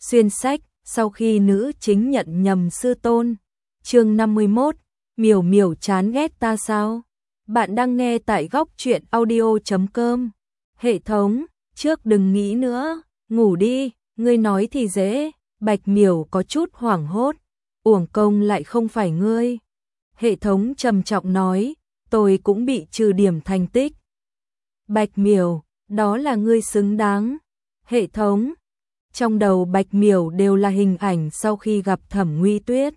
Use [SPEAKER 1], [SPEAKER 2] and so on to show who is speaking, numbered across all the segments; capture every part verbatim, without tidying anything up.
[SPEAKER 1] Xuyên sách, sau khi nữ chính nhận nhầm sư tôn. Chương năm mươi mốt, Miểu Miểu chán ghét ta sao? Bạn đang nghe tại góc truyện audio chấm com. Hệ thống, trước đừng nghĩ nữa, ngủ đi, ngươi nói thì dễ. Bạch Miểu có chút hoảng hốt, uổng công lại không phải ngươi. Hệ thống trầm trọng nói, tôi cũng bị trừ điểm thành tích. Bạch Miểu, đó là ngươi xứng đáng. Hệ thống, trong đầu Bạch Miểu đều là hình ảnh sau khi gặp Thẩm Nguy Tuyết,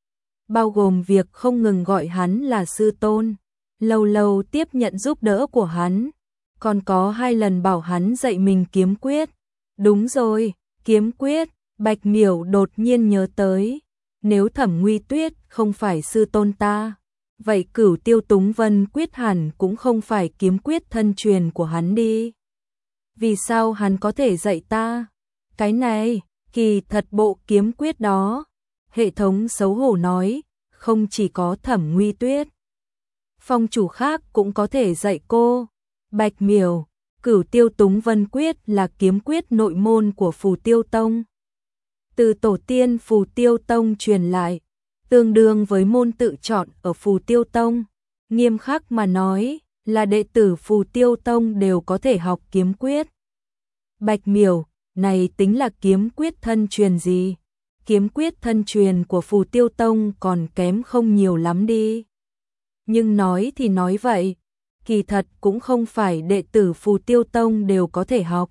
[SPEAKER 1] bao gồm việc không ngừng gọi hắn là sư tôn, lâu lâu tiếp nhận giúp đỡ của hắn, còn có hai lần bảo hắn dạy mình kiếm quyết. Đúng rồi, kiếm quyết. Bạch Miểu đột nhiên nhớ tới, nếu Thẩm Nguy Tuyết không phải sư tôn ta, vậy Cửu Tiêu Túng Vân quyết hẳn cũng không phải kiếm quyết thân truyền của hắn đi. Vì sao hắn có thể dạy ta? Cái này, kỳ thật bộ kiếm quyết đó. Hệ thống xấu hổ nói, không chỉ có Thẩm Nguy Tuyết, phong chủ khác cũng có thể dạy cô. Bạch Miểu, Cửu Tiêu Túng Vân quyết là kiếm quyết nội môn của Phù Tiêu Tông, từ tổ tiên Phù Tiêu Tông truyền lại, tương đương với môn tự chọn ở Phù Tiêu Tông. Nghiêm khắc mà nói, là đệ tử Phù Tiêu Tông đều có thể học kiếm quyết. Bạch Miểu, này tính là kiếm quyết thân truyền gì? Kiếm quyết thân truyền của Phù Tiêu Tông còn kém không nhiều lắm đi. Nhưng nói thì nói vậy, kỳ thật cũng không phải đệ tử Phù Tiêu Tông đều có thể học.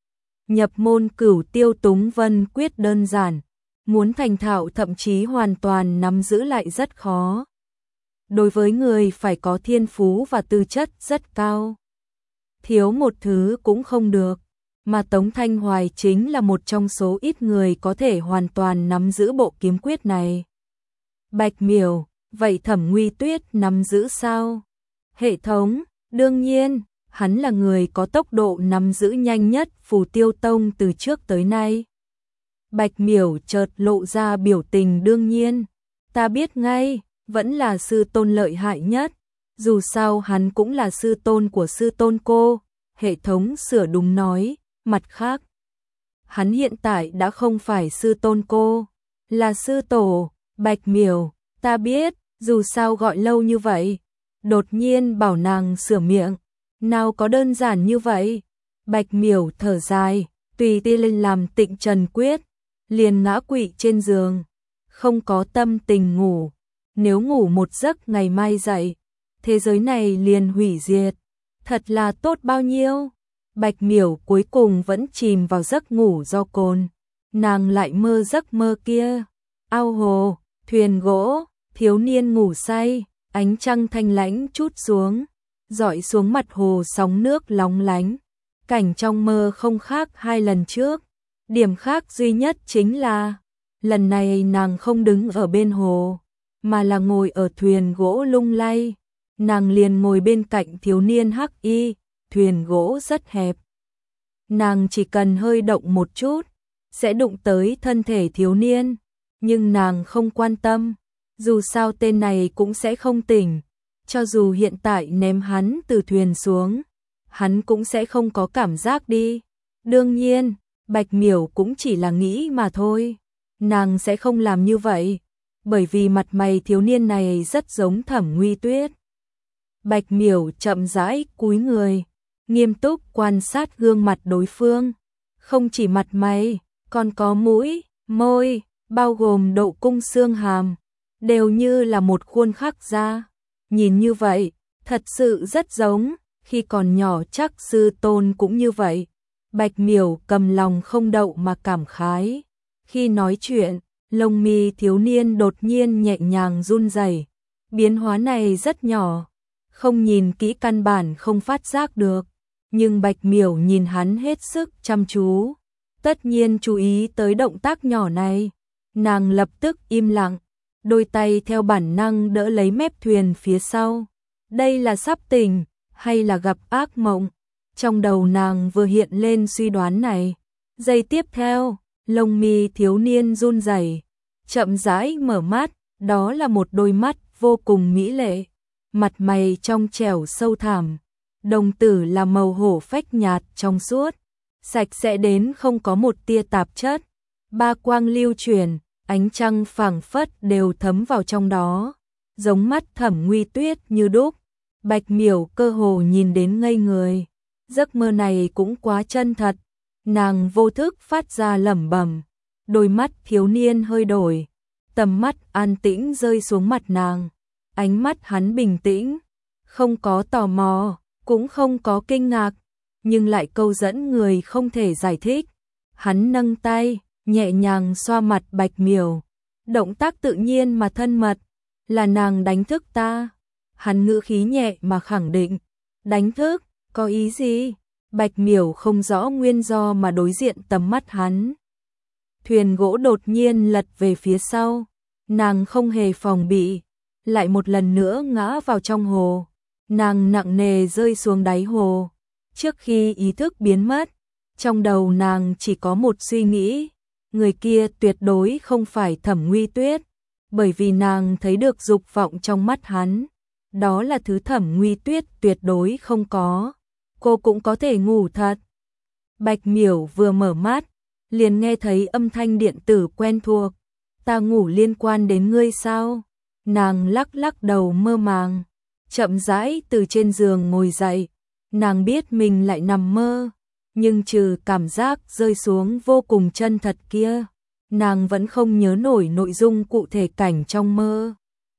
[SPEAKER 1] Nhập môn Cửu Tiêu Túng Vân quyết đơn giản, muốn thành thạo thậm chí hoàn toàn nắm giữ lại rất khó. Đối với người phải có thiên phú và tư chất rất cao, thiếu một thứ cũng không được, mà Tống Thanh Hoài chính là một trong số ít người có thể hoàn toàn nắm giữ bộ kiếm quyết này. Bạch Miểu, vậy Thẩm Nguy Tuyết nắm giữ sao? Hệ thống, đương nhiên, hắn là người có tốc độ nắm giữ nhanh nhất Phù Tiêu Tông từ trước tới nay. Bạch Miểu chợt lộ ra biểu tình đương nhiên, ta biết ngay, vẫn là sư tôn lợi hại nhất, dù sao hắn cũng là sư tôn của sư tôn cô. Hệ thống sửa đúng nói, mặt khác, hắn hiện tại đã không phải sư tôn cô, là sư tổ. Bạch Miểu, ta biết, dù sao gọi lâu như vậy. Đột nhiên bảo nàng sửa miệng, nào có đơn giản như vậy. Bạch Miểu thở dài, tùy ti lên làm Tịnh Trần quyết, liền ngã quỵ trên giường, không có tâm tình ngủ. Nếu ngủ một giấc ngày mai dậy, thế giới này liền hủy diệt, thật là tốt bao nhiêu. Bạch Miểu cuối cùng vẫn chìm vào giấc ngủ do cồn, nàng lại mơ giấc mơ kia. Ao hồ, thuyền gỗ, thiếu niên ngủ say, ánh trăng thanh lãnh trút xuống, dọi xuống mặt hồ sóng nước lóng lánh. Cảnh trong mơ không khác hai lần trước, điểm khác duy nhất chính là, lần này nàng không đứng ở bên hồ, mà là ngồi ở thuyền gỗ lung lay. Nàng liền ngồi bên cạnh thiếu niên hắc y, thuyền gỗ rất hẹp. Nàng chỉ cần hơi động một chút, sẽ đụng tới thân thể thiếu niên, nhưng nàng không quan tâm, dù sao tên này cũng sẽ không tỉnh. Cho dù hiện tại ném hắn từ thuyền xuống, hắn cũng sẽ không có cảm giác đi. Đương nhiên, Bạch Miểu cũng chỉ là nghĩ mà thôi. Nàng sẽ không làm như vậy, bởi vì mặt mày thiếu niên này rất giống Thẩm Nguy Tuyết. Bạch Miểu chậm rãi cúi người, nghiêm túc quan sát gương mặt đối phương. Không chỉ mặt mày, còn có mũi, môi, bao gồm độ cung xương hàm, đều như là một khuôn khắc ra. Nhìn như vậy, thật sự rất giống, khi còn nhỏ chắc sư tôn cũng như vậy. Bạch Miểu cầm lòng không đậu mà cảm khái. Khi nói chuyện, lông mi thiếu niên đột nhiên nhẹ nhàng run rẩy. Biến hóa này rất nhỏ, không nhìn kỹ căn bản không phát giác được. Nhưng Bạch Miểu nhìn hắn hết sức chăm chú, tất nhiên chú ý tới động tác nhỏ này. Nàng lập tức im lặng, đôi tay theo bản năng đỡ lấy mép thuyền phía sau. Đây là sắp tỉnh, hay là gặp ác mộng? Trong đầu nàng vừa hiện lên suy đoán này. Giây tiếp theo, lông mi thiếu niên run rẩy, chậm rãi mở mắt, đó là một đôi mắt vô cùng mỹ lệ, mặt mày trong trẻo sâu thẳm, đồng tử là màu hổ phách nhạt trong suốt, sạch sẽ đến không có một tia tạp chất. ba quang lưu chuyển, ánh trăng phảng phất đều thấm vào trong đó, giống mắt Thẩm Nguy Tuyết như đúc. Bạch Miểu cơ hồ nhìn đến ngây người, giấc mơ này cũng quá chân thật, nàng vô thức phát ra lẩm bẩm, đôi mắt thiếu niên hơi đổi, tầm mắt an tĩnh rơi xuống mặt nàng, ánh mắt hắn bình tĩnh, không có tò mò, cũng không có kinh ngạc, nhưng lại câu dẫn người không thể giải thích. Hắn nâng tay, nhẹ nhàng xoa mặt Bạch Miểu, động tác tự nhiên mà thân mật, là nàng đánh thức ta. Hắn ngữ khí nhẹ mà khẳng định, đánh thức, có ý gì? Bạch Miểu không rõ nguyên do mà đối diện tầm mắt hắn. Thuyền gỗ đột nhiên lật về phía sau, nàng không hề phòng bị, lại một lần nữa ngã vào trong hồ, nàng nặng nề rơi xuống đáy hồ. Trước khi ý thức biến mất, trong đầu nàng chỉ có một suy nghĩ, người kia tuyệt đối không phải Thẩm Nguy Tuyết, bởi vì nàng thấy được dục vọng trong mắt hắn, đó là thứ Thẩm Nguy Tuyết tuyệt đối không có. Cô cũng có thể ngủ thật. Bạch Miểu vừa mở mắt, liền nghe thấy âm thanh điện tử quen thuộc. Ta ngủ liên quan đến ngươi sao? Nàng lắc lắc đầu mơ màng, chậm rãi từ trên giường ngồi dậy. Nàng biết mình lại nằm mơ, nhưng trừ cảm giác rơi xuống vô cùng chân thật kia, nàng vẫn không nhớ nổi nội dung cụ thể cảnh trong mơ.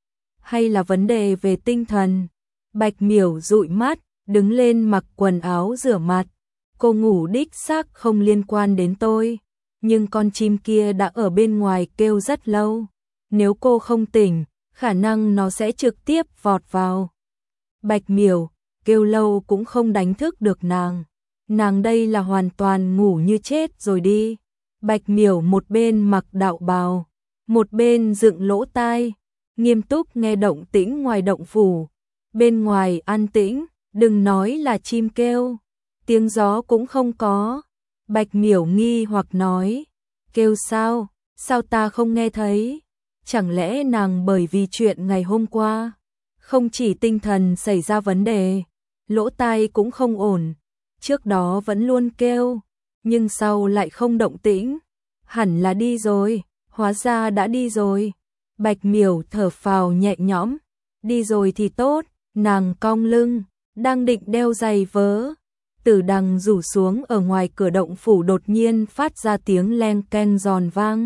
[SPEAKER 1] Hay là vấn đề về tinh thần? Bạch Miểu dụi mắt, đứng lên mặc quần áo rửa mặt. Cô ngủ đích xác không liên quan đến tôi, nhưng con chim kia đã ở bên ngoài kêu rất lâu. Nếu cô không tỉnh, khả năng nó sẽ trực tiếp vọt vào. Bạch Miểu, kêu lâu cũng không đánh thức được nàng. Nàng đây là hoàn toàn ngủ như chết rồi đi. Bạch Miểu một bên mặc đạo bào, một bên dựng lỗ tai, nghiêm túc nghe động tĩnh ngoài động phủ. Bên ngoài an tĩnh, đừng nói là chim kêu, tiếng gió cũng không có. Bạch Miểu nghi hoặc nói, kêu sao, sao ta không nghe thấy? Chẳng lẽ nàng bởi vì chuyện ngày hôm qua, không chỉ tinh thần xảy ra vấn đề, lỗ tai cũng không ổn, trước đó vẫn luôn kêu, nhưng sau lại không động tĩnh, hẳn là đi rồi, hóa ra đã đi rồi. Bạch Miểu thở phào nhẹ nhõm, đi rồi thì tốt. Nàng cong lưng, đang định đeo giày vớ, tử đằng rủ xuống ở ngoài cửa động phủ đột nhiên phát ra tiếng leng keng giòn vang.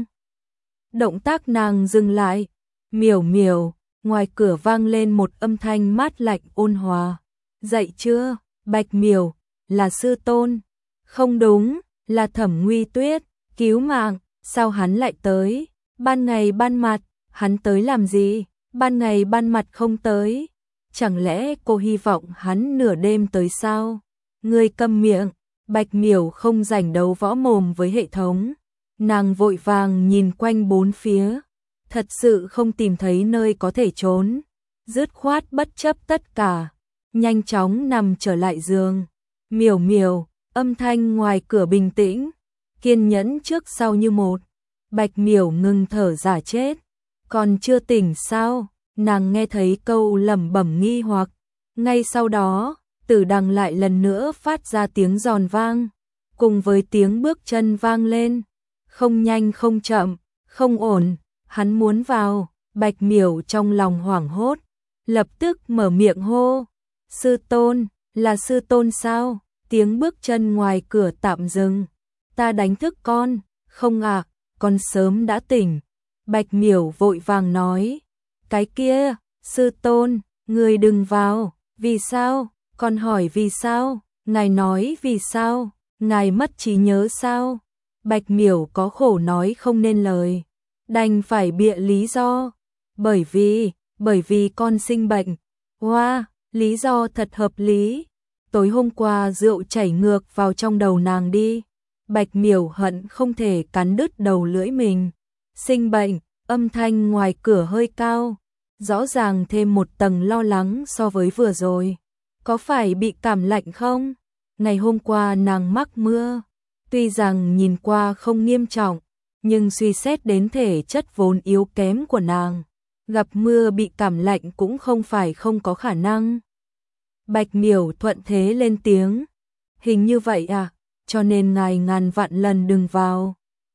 [SPEAKER 1] Động tác nàng dừng lại, Miểu Miểu, ngoài cửa vang lên một âm thanh mát lạnh ôn hòa. Dậy chưa? Bạch Miểu, là sư tôn. Không đúng, là Thẩm Nguy Tuyết, cứu mạng, sao hắn lại tới? Ban ngày ban mặt, hắn tới làm gì? Ban ngày ban mặt không tới. Chẳng lẽ cô hy vọng hắn nửa đêm tới sao? Ngươi câm miệng. Bạch Miểu không rảnh đấu võ mồm với hệ thống. Nàng vội vàng nhìn quanh bốn phía, thật sự không tìm thấy nơi có thể trốn, dứt khoát bất chấp tất cả, nhanh chóng nằm trở lại giường. Miểu Miểu, âm thanh ngoài cửa bình tĩnh, kiên nhẫn trước sau như một. Bạch Miểu ngừng thở giả chết, còn chưa tỉnh sao? Nàng nghe thấy câu lẩm bẩm nghi hoặc, ngay sau đó, tử đằng lại lần nữa phát ra tiếng giòn vang, cùng với tiếng bước chân vang lên, không nhanh không chậm, không ổn, hắn muốn vào. Bạch Miểu trong lòng hoảng hốt, lập tức mở miệng hô, sư tôn, là sư tôn sao? Tiếng bước chân ngoài cửa tạm dừng, ta đánh thức con, không ạ, à, con sớm đã tỉnh. Bạch Miểu vội vàng nói, cái kia, sư tôn, người đừng vào. Vì sao? Con hỏi vì sao? Ngài nói vì sao? Ngài mất trí nhớ sao? Bạch Miểu có khổ nói không nên lời, đành phải bịa lý do. Bởi vì, bởi vì con sinh bệnh. Wow, lý do thật hợp lý. Tối hôm qua rượu chảy ngược vào trong đầu nàng đi. Bạch Miểu hận không thể cắn đứt đầu lưỡi mình. Sinh bệnh, âm thanh ngoài cửa hơi cao, rõ ràng thêm một tầng lo lắng so với vừa rồi. Có phải bị cảm lạnh không? Ngày hôm qua nàng mắc mưa, tuy rằng nhìn qua không nghiêm trọng, nhưng suy xét đến thể chất vốn yếu kém của nàng, gặp mưa bị cảm lạnh cũng không phải không có khả năng. Bạch Miểu thuận thế lên tiếng, hình như vậy à, cho nên ngài ngàn vạn lần đừng vào.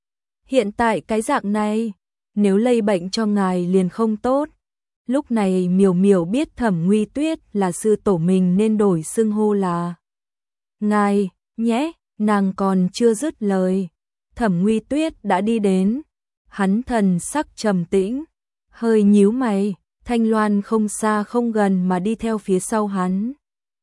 [SPEAKER 1] hiện tại cái dạng này, nếu lây bệnh cho ngài liền không tốt. Lúc này Miểu Miểu biết Thẩm Nguy Tuyết là sư tổ mình nên đổi xưng hô là ngài nhé, nàng còn chưa dứt lời. Thẩm Nguy Tuyết đã đi đến, hắn thần sắc trầm tĩnh, hơi nhíu mày, Thanh Loan không xa không gần mà đi theo phía sau hắn.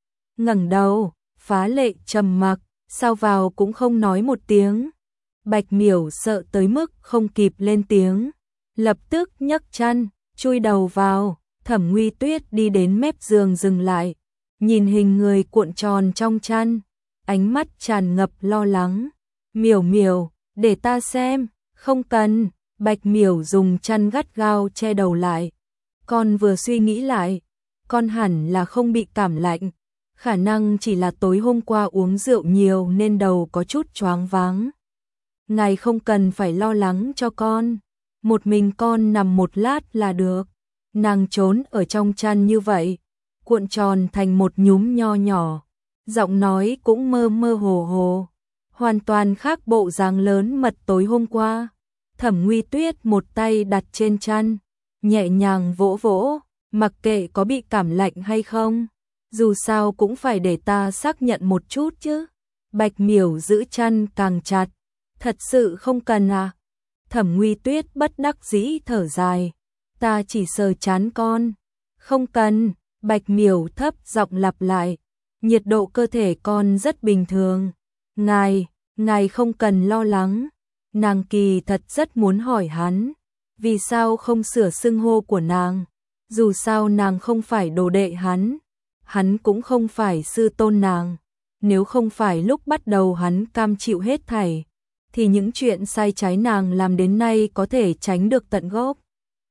[SPEAKER 1] Ngẩng đầu, phá lệ trầm mặc, sao vào cũng không nói một tiếng. Bạch Miểu sợ tới mức không kịp lên tiếng, lập tức nhấc chân, chui đầu vào. Thẩm Nguy Tuyết đi đến mép giường dừng lại, nhìn hình người cuộn tròn trong chăn, ánh mắt tràn ngập lo lắng. Miểu Miểu, để ta xem. Không cần. Bạch Miểu dùng chăn gắt gao che đầu lại. Con vừa suy nghĩ lại, con hẳn là không bị cảm lạnh, khả năng chỉ là tối hôm qua uống rượu nhiều nên đầu có chút choáng váng. Ngài không cần phải lo lắng cho con, một mình con nằm một lát là được. Nàng trốn ở trong chăn như vậy, cuộn tròn thành một nhúm nho nhỏ, giọng nói cũng mơ mơ hồ hồ, hoàn toàn khác bộ dáng lớn mật tối hôm qua. Thẩm Nguy Tuyết một tay đặt trên chăn, nhẹ nhàng vỗ vỗ, mặc kệ có bị cảm lạnh hay không, dù sao cũng phải để ta xác nhận một chút chứ. Bạch Miểu giữ chăn càng chặt, thật sự không cần à? Thẩm Nguy Tuyết bất đắc dĩ thở dài, ta chỉ sờ chán con. Không cần. Bạch Miểu thấp giọng lặp lại, nhiệt độ cơ thể con rất bình thường. Ngài, ngài không cần lo lắng. Nàng kỳ thật rất muốn hỏi hắn, vì sao không sửa xưng hô của nàng, dù sao nàng không phải đồ đệ hắn, hắn cũng không phải sư tôn nàng. Nếu không phải lúc bắt đầu hắn cam chịu hết thảy, thì những chuyện sai trái nàng làm đến nay có thể tránh được tận gốc.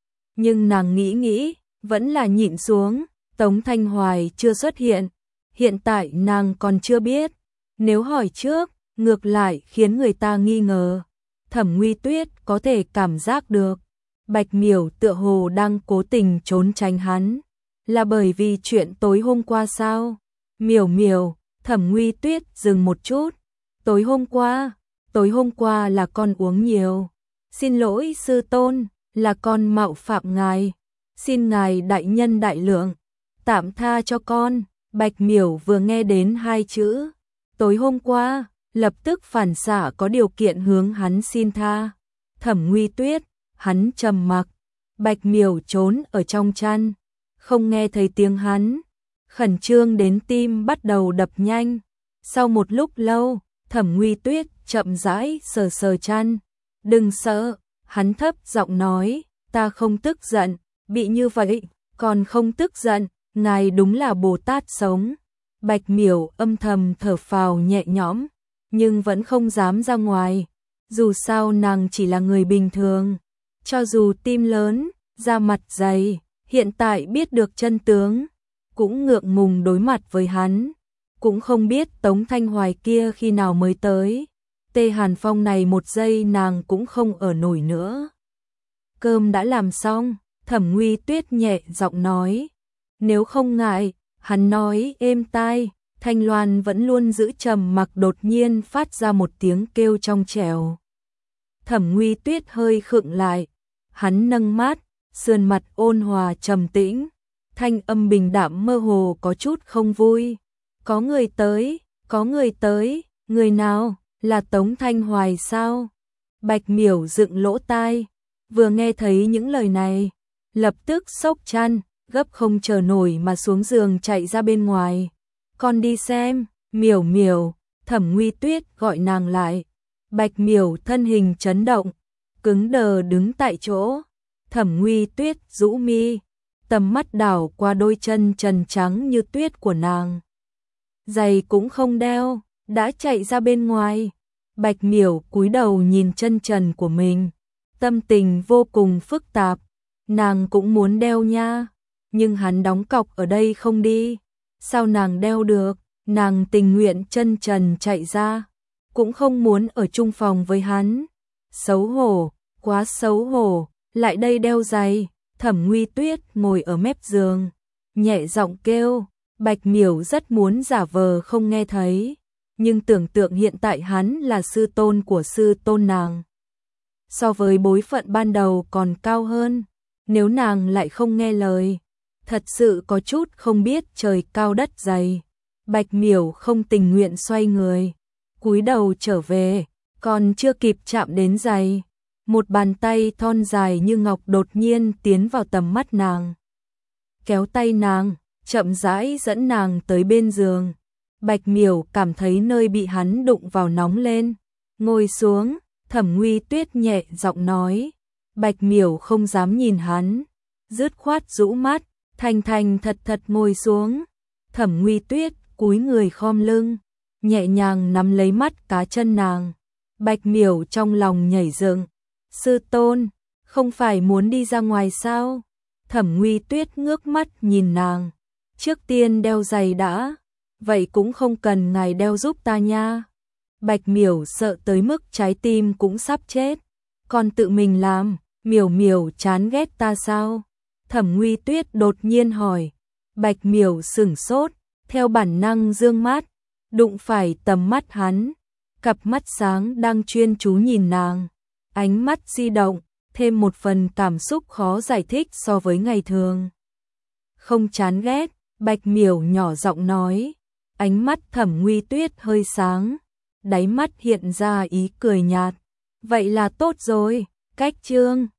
[SPEAKER 1] Nhưng nàng nghĩ nghĩ, vẫn là nhịn xuống. Tống Thanh Hoài chưa xuất hiện, hiện tại nàng còn chưa biết, nếu hỏi trước, ngược lại khiến người ta nghi ngờ. Thẩm Nguy Tuyết có thể cảm giác được, Bạch Miểu tựa hồ đang cố tình trốn tránh hắn, là bởi vì chuyện tối hôm qua sao? Miểu Miểu, Thẩm Nguy Tuyết dừng một chút, tối hôm qua, tối hôm qua là con uống nhiều, xin lỗi sư tôn, là con mạo phạm ngài, xin ngài đại nhân đại lượng, tạm tha cho con. Bạch Miểu vừa nghe đến hai chữ tối hôm qua, lập tức phản xạ có điều kiện hướng hắn xin tha. Thẩm Nguy Tuyết, hắn trầm mặc. Bạch Miểu trốn ở trong chăn, không nghe thấy tiếng hắn, khẩn trương đến tim bắt đầu đập nhanh. Sau một lúc lâu, Thẩm Nguy Tuyết chậm rãi sờ sờ chăn. Đừng sợ, hắn thấp giọng nói, ta không tức giận, bị như vậy, còn không tức giận, ngài đúng là Bồ Tát sống. Bạch Miểu âm thầm thở phào nhẹ nhõm, nhưng vẫn không dám ra ngoài, dù sao nàng chỉ là người bình thường, cho dù tim lớn, da mặt dày, hiện tại biết được chân tướng, cũng ngượng ngùng đối mặt với hắn, cũng không biết Tống Thanh Hoài kia khi nào mới tới. Tê Hàn Phong này một giây nàng cũng không ở nổi nữa. Cơm đã làm xong, Thẩm Nguy Tuyết nhẹ giọng nói, nếu không ngại, hắn nói êm tai. Thanh Loan vẫn luôn giữ trầm mặc, đột nhiên phát ra một tiếng kêu trong trẻo. Thẩm Nguy Tuyết hơi khựng lại, hắn nâng mắt, sườn mặt ôn hòa trầm tĩnh, thanh âm bình đạm mơ hồ có chút không vui. Có người tới, có người tới, người nào, là Tống Thanh Hoài sao? Bạch Miểu dựng lỗ tai, vừa nghe thấy những lời này, lập tức xốc chăn, gấp không chờ nổi mà xuống giường chạy ra bên ngoài. Con đi xem. Miểu Miểu, Thẩm Nguy Tuyết gọi nàng lại. Bạch Miểu thân hình chấn động, cứng đờ đứng tại chỗ. Thẩm Nguy Tuyết rũ mi, tầm mắt đảo qua đôi chân trần trắng như tuyết của nàng. Giày cũng không đeo, đã chạy ra bên ngoài. Bạch Miểu cúi đầu nhìn chân trần của mình, tâm tình vô cùng phức tạp. Nàng cũng muốn đeo nha, nhưng hắn đóng cọc ở đây không đi, sao nàng đeo được? Nàng tình nguyện chân trần chạy ra, cũng không muốn ở chung phòng với hắn. Xấu hổ, quá xấu hổ, lại đây đeo giày. Thẩm Nguy Tuyết ngồi ở mép giường, nhẹ giọng kêu. Bạch Miểu rất muốn giả vờ không nghe thấy, nhưng tưởng tượng hiện tại hắn là sư tôn của sư tôn nàng, so với bối phận ban đầu còn cao hơn. Nếu nàng lại không nghe lời, thật sự có chút không biết trời cao đất dày. Bạch Miểu không tình nguyện xoay người, cúi đầu trở về, còn chưa kịp chạm đến giày, một bàn tay thon dài như ngọc đột nhiên tiến vào tầm mắt nàng. Kéo tay nàng, chậm rãi dẫn nàng tới bên giường. Bạch Miểu cảm thấy nơi bị hắn đụng vào nóng lên, ngồi xuống, Thẩm Nguy Tuyết nhẹ giọng nói. Bạch Miểu không dám nhìn hắn, dứt khoát rũ mắt, thành thành thật thật ngồi xuống. Thẩm Nguy Tuyết cúi người khom lưng, nhẹ nhàng nắm lấy mắt cá chân nàng. Bạch Miểu trong lòng nhảy dựng. Sư tôn, không phải muốn đi ra ngoài sao? Thẩm Nguy Tuyết ngước mắt nhìn nàng. Trước tiên đeo giày đã, vậy cũng không cần ngài đeo giúp ta nha. Bạch Miểu sợ tới mức trái tim cũng sắp chết. Còn tự mình làm, Miểu Miểu chán ghét ta sao? Thẩm Nguy Tuyết đột nhiên hỏi. Bạch Miểu sửng sốt, theo bản năng dương mắt, đụng phải tầm mắt hắn. Cặp mắt sáng đang chuyên chú nhìn nàng, ánh mắt di động, thêm một phần cảm xúc khó giải thích so với ngày thường. Không chán ghét, Bạch Miểu nhỏ giọng nói. Ánh mắt Thẩm Nguy Tuyết hơi sáng, đáy mắt hiện ra ý cười nhạt. Vậy là tốt rồi, cách chương